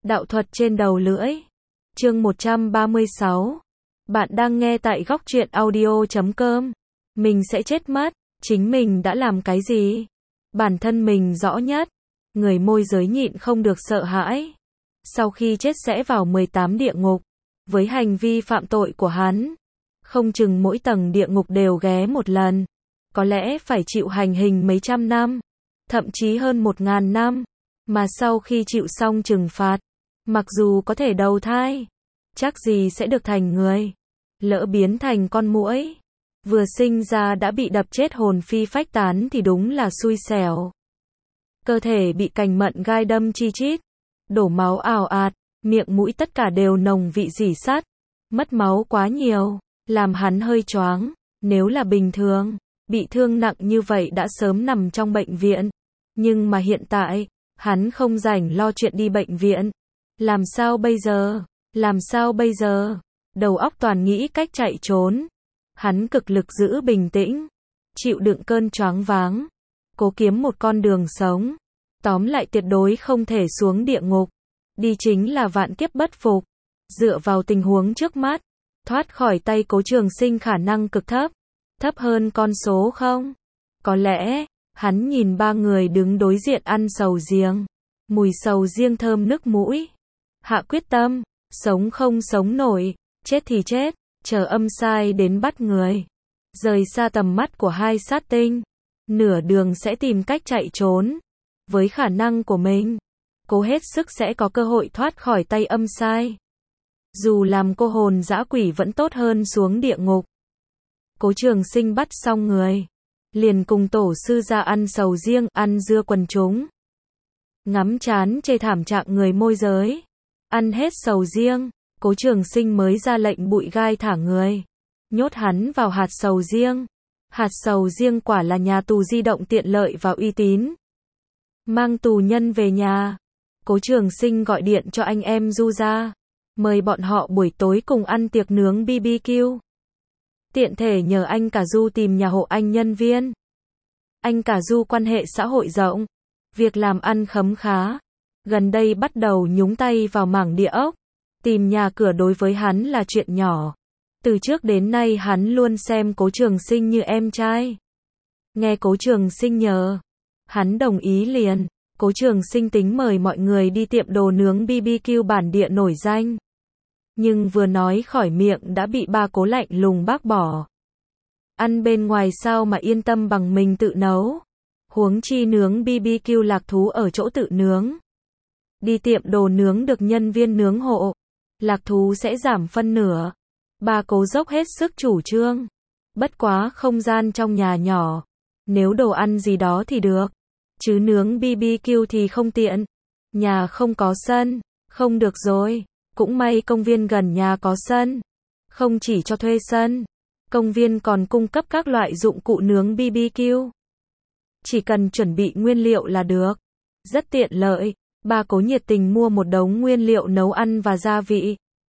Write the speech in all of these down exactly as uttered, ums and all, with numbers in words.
Đạo thuật trên đầu lưỡi. Chương một trăm ba mươi sáu. Bạn đang nghe tại góc truyện audio chấm com. Mình sẽ chết mất, chính mình đã làm cái gì? Bản thân mình rõ nhất. Người môi giới nhịn không được sợ hãi. Sau khi chết sẽ vào mười tám địa ngục. Với hành vi phạm tội của hắn, không chừng mỗi tầng địa ngục đều ghé một lần. Có lẽ phải chịu hành hình mấy trăm năm, thậm chí hơn một ngàn năm. Mà sau khi chịu xong trừng phạt, mặc dù có thể đầu thai, chắc gì sẽ được thành người. Lỡ biến thành con muỗi, vừa sinh ra đã bị đập chết hồn phi phách tán thì đúng là xui xẻo. Cơ thể bị cành mận gai đâm chi chít, đổ máu ào ạt, miệng mũi tất cả đều nồng vị rỉ sắt. Mất máu quá nhiều, làm hắn hơi choáng. Nếu là bình thường, bị thương nặng như vậy đã sớm nằm trong bệnh viện. Nhưng mà hiện tại, hắn không rảnh lo chuyện đi bệnh viện. Làm sao bây giờ? Làm sao bây giờ? Đầu óc toàn nghĩ cách chạy trốn. Hắn cực lực giữ bình tĩnh, chịu đựng cơn choáng váng, cố kiếm một con đường sống. Tóm lại tuyệt đối không thể xuống địa ngục. Đi chính là vạn kiếp bất phục. Dựa vào tình huống trước mắt, thoát khỏi tay Cố Trường Sinh khả năng cực thấp. Thấp hơn con số không? Có lẽ, hắn nhìn ba người đứng đối diện ăn sầu riêng. Mùi sầu riêng thơm nức mũi. Hạ quyết tâm, sống không sống nổi, chết thì chết, chờ âm sai đến bắt người. Rời xa tầm mắt của hai sát tinh. Nửa đường sẽ tìm cách chạy trốn. Với khả năng của mình, cố hết sức sẽ có cơ hội thoát khỏi tay âm sai. Dù làm cô hồn dã quỷ vẫn tốt hơn xuống địa ngục. Cố Trường Sinh bắt xong người, liền cùng tổ sư ra ăn sầu riêng, ăn dưa quần chúng. Ngắm chán chê thảm trạng người môi giới. Ăn hết sầu riêng, Cố Trường Sinh mới ra lệnh bụi gai thả người. Nhốt hắn vào hạt sầu riêng. Hạt sầu riêng quả là nhà tù di động tiện lợi và uy tín. Mang tù nhân về nhà. Cố Trường Sinh gọi điện cho anh em Du ra. Mời bọn họ buổi tối cùng ăn tiệc nướng bê bê kiu. Tiện thể nhờ anh cả Du tìm nhà hộ anh nhân viên. Anh cả Du quan hệ xã hội rộng, việc làm ăn khấm khá. Gần đây bắt đầu nhúng tay vào mảng địa ốc. Tìm nhà cửa đối với hắn là chuyện nhỏ. Từ trước đến nay hắn luôn xem Cố Trường Sinh như em trai. Nghe Cố Trường Sinh nhờ, hắn đồng ý liền. Cố Trường Sinh tính mời mọi người đi tiệm đồ nướng bê bê kiu bản địa nổi danh. Nhưng vừa nói khỏi miệng đã bị ba Cố lạnh lùng bác bỏ. Ăn bên ngoài sao mà yên tâm bằng mình tự nấu. Huống chi nướng bê bê kiu lạc thú ở chỗ tự nướng. Đi tiệm đồ nướng được nhân viên nướng hộ, lạc thú sẽ giảm phân nửa. Ba Cố dốc hết sức chủ trương. Bất quá không gian trong nhà nhỏ, nếu đồ ăn gì đó thì được, chứ nướng bê bê kiu thì không tiện. Nhà không có sân, không được rồi. Cũng may công viên gần nhà có sân. Không chỉ cho thuê sân, công viên còn cung cấp các loại dụng cụ nướng bê bê kiu. Chỉ cần chuẩn bị nguyên liệu là được. Rất tiện lợi. Ba Cố nhiệt tình mua một đống nguyên liệu nấu ăn và gia vị.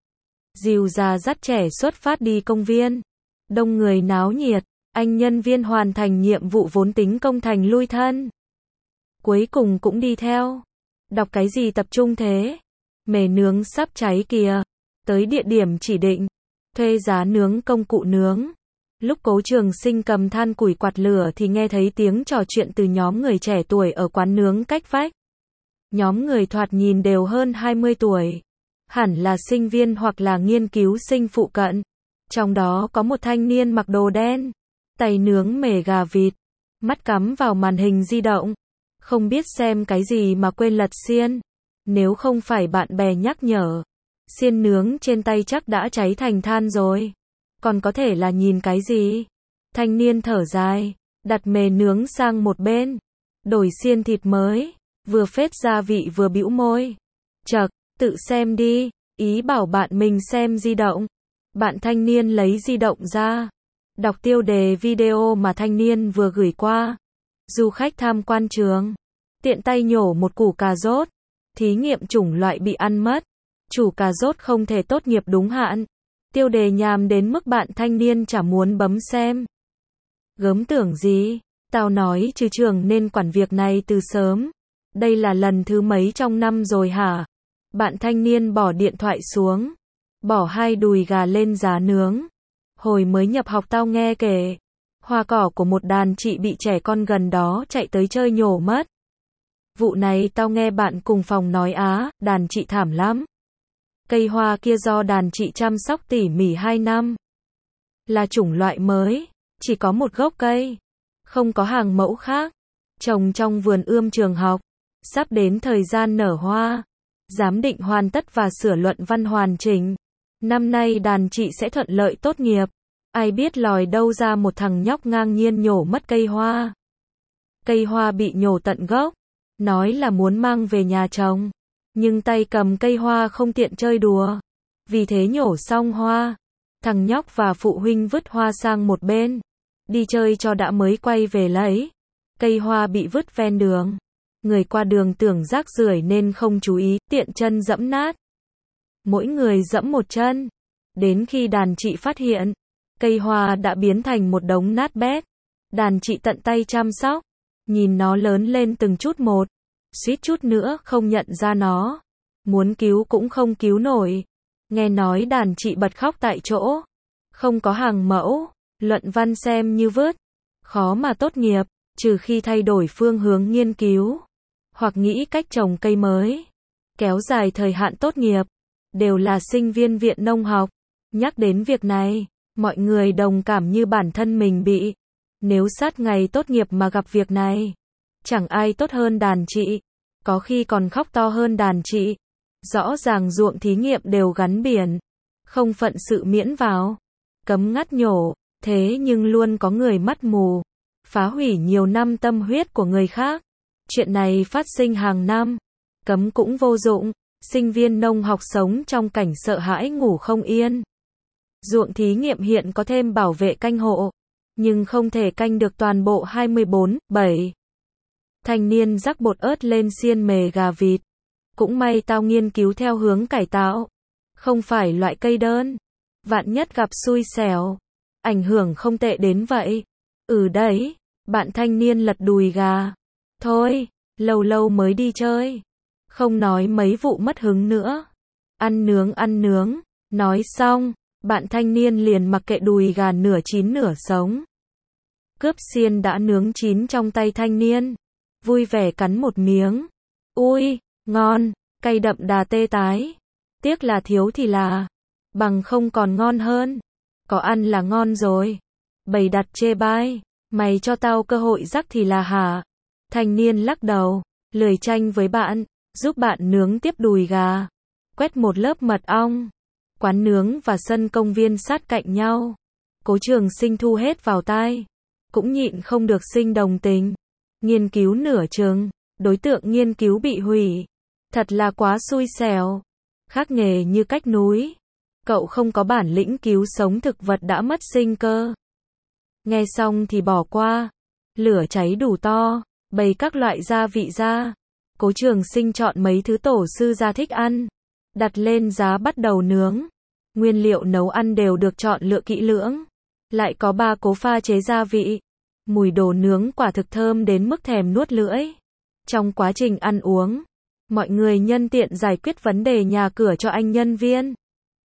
Dìu già dắt trẻ xuất phát đi công viên. Đông người náo nhiệt. Anh nhân viên hoàn thành nhiệm vụ vốn tính công thành lui thân. Cuối cùng cũng đi theo. Đọc cái gì tập trung thế? Mề nướng sắp cháy kìa. Tới địa điểm chỉ định. Thuê giá nướng công cụ nướng. Lúc Cố Trường Sinh cầm than củi quạt lửa thì nghe thấy tiếng trò chuyện từ nhóm người trẻ tuổi ở quán nướng cách vách. Nhóm người thoạt nhìn đều hơn hai mươi tuổi. Hẳn là sinh viên hoặc là nghiên cứu sinh phụ cận. Trong đó có một thanh niên mặc đồ đen, tay nướng mề gà vịt, mắt cắm vào màn hình di động. Không biết xem cái gì mà quên lật xiên. Nếu không phải bạn bè nhắc nhở, xiên nướng trên tay chắc đã cháy thành than rồi. Còn có thể là nhìn cái gì? Thanh niên thở dài, đặt mề nướng sang một bên, đổi xiên thịt mới, vừa phết gia vị vừa bĩu môi. Chậc, tự xem đi, ý bảo bạn mình xem di động. Bạn thanh niên lấy di động ra, đọc tiêu đề video mà thanh niên vừa gửi qua. Du khách tham quan trường, tiện tay nhổ một củ cà rốt. Thí nghiệm chủng loại bị ăn mất. Chủ cà rốt không thể tốt nghiệp đúng hạn. Tiêu đề nhàm đến mức bạn thanh niên chả muốn bấm xem. Gớm tưởng gì? Tao nói chứ trường nên quản việc này từ sớm. Đây là lần thứ mấy trong năm rồi hả? Bạn thanh niên bỏ điện thoại xuống, bỏ hai đùi gà lên giá nướng. Hồi mới nhập học tao nghe kể, hoa cỏ của một đàn chị bị trẻ con gần đó chạy tới chơi nhổ mất. Vụ này tao nghe bạn cùng phòng nói á, đàn chị thảm lắm. Cây hoa kia do đàn chị chăm sóc tỉ mỉ hai năm. Là chủng loại mới, chỉ có một gốc cây, không có hàng mẫu khác. Trồng trong vườn ươm trường học, sắp đến thời gian nở hoa. Giám định hoàn tất và sửa luận văn hoàn chỉnh. Năm nay đàn chị sẽ thuận lợi tốt nghiệp. Ai biết lòi đâu ra một thằng nhóc ngang nhiên nhổ mất cây hoa. Cây hoa bị nhổ tận gốc, nói là muốn mang về nhà trồng, nhưng tay cầm cây hoa không tiện chơi đùa. Vì thế nhổ xong hoa, thằng nhóc và phụ huynh vứt hoa sang một bên, đi chơi cho đã mới quay về lấy. Cây hoa bị vứt ven đường. Người qua đường tưởng rác rưởi nên không chú ý, tiện chân dẫm nát. Mỗi người dẫm một chân. Đến khi đàn chị phát hiện, cây hoa đã biến thành một đống nát bét. Đàn chị tận tay chăm sóc, nhìn nó lớn lên từng chút một, suýt chút nữa không nhận ra nó. Muốn cứu cũng không cứu nổi. Nghe nói đàn chị bật khóc tại chỗ. Không có hàng mẫu, luận văn xem như vứt. Khó mà tốt nghiệp, trừ khi thay đổi phương hướng nghiên cứu, hoặc nghĩ cách trồng cây mới, kéo dài thời hạn tốt nghiệp. Đều là sinh viên viện nông học. Nhắc đến việc này, mọi người đồng cảm như bản thân mình bị. Nếu sát ngày tốt nghiệp mà gặp việc này, chẳng ai tốt hơn đàn chị, có khi còn khóc to hơn đàn chị. Rõ ràng ruộng thí nghiệm đều gắn biển, không phận sự miễn vào, cấm ngắt nhổ, thế nhưng luôn có người mắt mù, phá hủy nhiều năm tâm huyết của người khác. Chuyện này phát sinh hàng năm, cấm cũng vô dụng, sinh viên nông học sống trong cảnh sợ hãi ngủ không yên. Ruộng thí nghiệm hiện có thêm bảo vệ canh hộ, nhưng không thể canh được toàn bộ hai mươi bốn bảy. Thanh niên rắc bột ớt lên xiên mề gà vịt. Cũng may tao nghiên cứu theo hướng cải tạo, không phải loại cây đơn. Vạn nhất gặp xui xẻo, ảnh hưởng không tệ đến vậy. Ừ đấy, bạn thanh niên lật đùi gà. Thôi, lâu lâu mới đi chơi, không nói mấy vụ mất hứng nữa. Ăn nướng ăn nướng. Nói xong, bạn thanh niên liền mặc kệ đùi gà nửa chín nửa sống. Cướp xiên đã nướng chín trong tay thanh niên, vui vẻ cắn một miếng. Ui, ngon, cay đậm đà tê tái. Tiếc là thiếu thì là, bằng không còn ngon hơn. Có ăn là ngon rồi. Bày đặt chê bai, mày cho tao cơ hội rắc thì là hả? Thanh niên lắc đầu, lười tranh với bạn, giúp bạn nướng tiếp đùi gà. Quét một lớp mật ong. Quán nướng và sân công viên sát cạnh nhau. Cố Trường Sinh thu hết vào tai, cũng nhịn không được sinh đồng tình. Nghiên cứu nửa chừng, đối tượng nghiên cứu bị hủy. Thật là quá xui xẻo. Khác nghề như cách núi. Cậu không có bản lĩnh cứu sống thực vật đã mất sinh cơ. Nghe xong thì bỏ qua. Lửa cháy đủ to, bày các loại gia vị ra. Cố Trường Sinh chọn mấy thứ tổ sư gia thích ăn, đặt lên giá bắt đầu nướng. Nguyên liệu nấu ăn đều được chọn lựa kỹ lưỡng. Lại có ba cố pha chế gia vị. Mùi đồ nướng quả thực thơm đến mức thèm nuốt lưỡi. Trong quá trình ăn uống, mọi người nhân tiện giải quyết vấn đề nhà cửa cho anh nhân viên.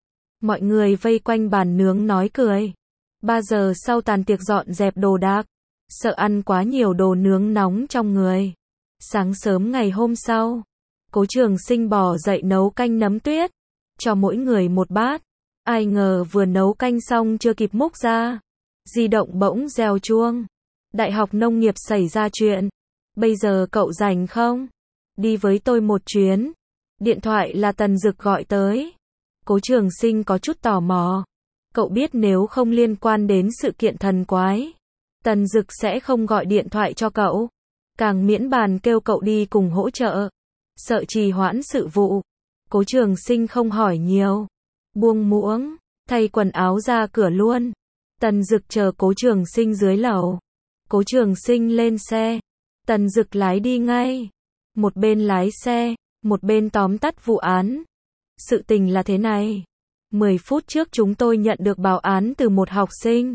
Mọi người vây quanh bàn nướng nói cười. Ba giờ sau tàn tiệc dọn dẹp đồ đạc, sợ ăn quá nhiều đồ nướng nóng trong người. Sáng sớm ngày hôm sau, Cố Trường Sinh bò dậy nấu canh nấm tuyết, cho mỗi người một bát. Ai ngờ vừa nấu canh xong chưa kịp múc ra, di động bỗng reo chuông. Đại học nông nghiệp xảy ra chuyện. Bây giờ cậu rảnh không? Đi với tôi một chuyến. Điện thoại là Tần Dực gọi tới. Cố Trường Sinh có chút tò mò. Cậu biết nếu không liên quan đến sự kiện thần quái, Tần Dực sẽ không gọi điện thoại cho cậu. Càng miễn bàn kêu cậu đi cùng hỗ trợ. Sợ trì hoãn sự vụ. Cố Trường Sinh không hỏi nhiều. Buông muỗng, thay quần áo ra cửa luôn. Tần Dực chờ Cố Trường Sinh dưới lầu. Cố Trường Sinh lên xe. Tần Dực lái đi ngay. Một bên lái xe, một bên tóm tắt vụ án. Sự tình là thế này. mười phút trước chúng tôi nhận được báo án từ một học sinh.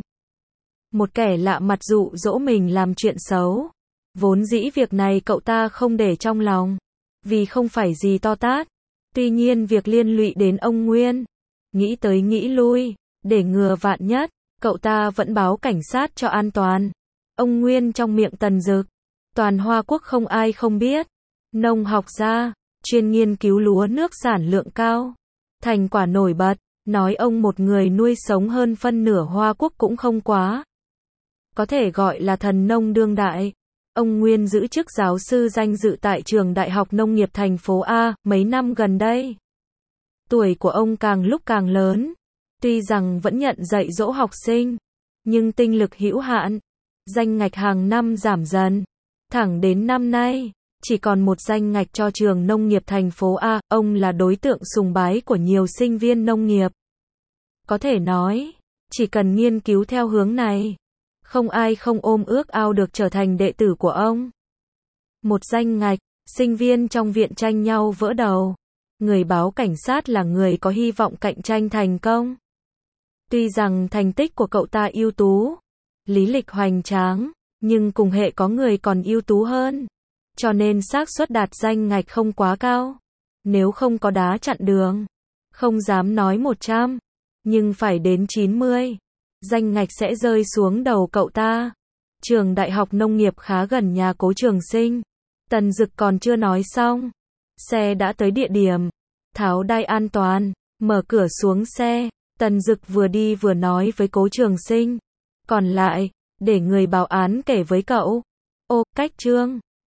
Một kẻ lạ mặt dụ dỗ mình làm chuyện xấu. Vốn dĩ việc này cậu ta không để trong lòng, vì không phải gì to tát. Tuy nhiên việc liên lụy đến ông Nguyên, nghĩ tới nghĩ lui, để ngừa vạn nhất, cậu ta vẫn báo cảnh sát cho an toàn. Ông Nguyên trong miệng Tần Dực, toàn Hoa Quốc không ai không biết. Nông học gia, chuyên nghiên cứu lúa nước sản lượng cao. Thành quả nổi bật, nói ông một người nuôi sống hơn phân nửa Hoa Quốc cũng không quá. Có thể gọi là thần nông đương đại. Ông Nguyên giữ chức giáo sư danh dự tại trường Đại học Nông nghiệp thành phố A, mấy năm gần đây. Tuổi của ông càng lúc càng lớn. Tuy rằng vẫn nhận dạy dỗ học sinh, nhưng tinh lực hữu hạn. Danh ngạch hàng năm giảm dần. Thẳng đến năm nay, chỉ còn một danh ngạch cho trường nông nghiệp thành phố A, ông là đối tượng sùng bái của nhiều sinh viên nông nghiệp. Có thể nói, chỉ cần nghiên cứu theo hướng này, không ai không ôm ước ao được trở thành đệ tử của ông. Một danh ngạch, sinh viên trong viện tranh nhau vỡ đầu. Người báo cảnh sát là người có hy vọng cạnh tranh thành công. Tuy rằng thành tích của cậu ta ưu tú, lý lịch hoành tráng, nhưng cùng hệ có người còn ưu tú hơn. Cho nên xác suất đạt danh ngạch không quá cao. Nếu không có đá chặn đường, không dám nói một trăm, nhưng phải đến chín mươi, danh ngạch sẽ rơi xuống đầu cậu ta. Trường Đại học Nông nghiệp khá gần nhà Cố Trường Sinh. Tần Dực còn chưa nói xong, xe đã tới địa điểm. Tháo đai an toàn, mở cửa xuống xe. Tần Dực vừa đi vừa nói với Cố Trường Sinh, còn lại, để người báo án kể với cậu. Ô, cách Trương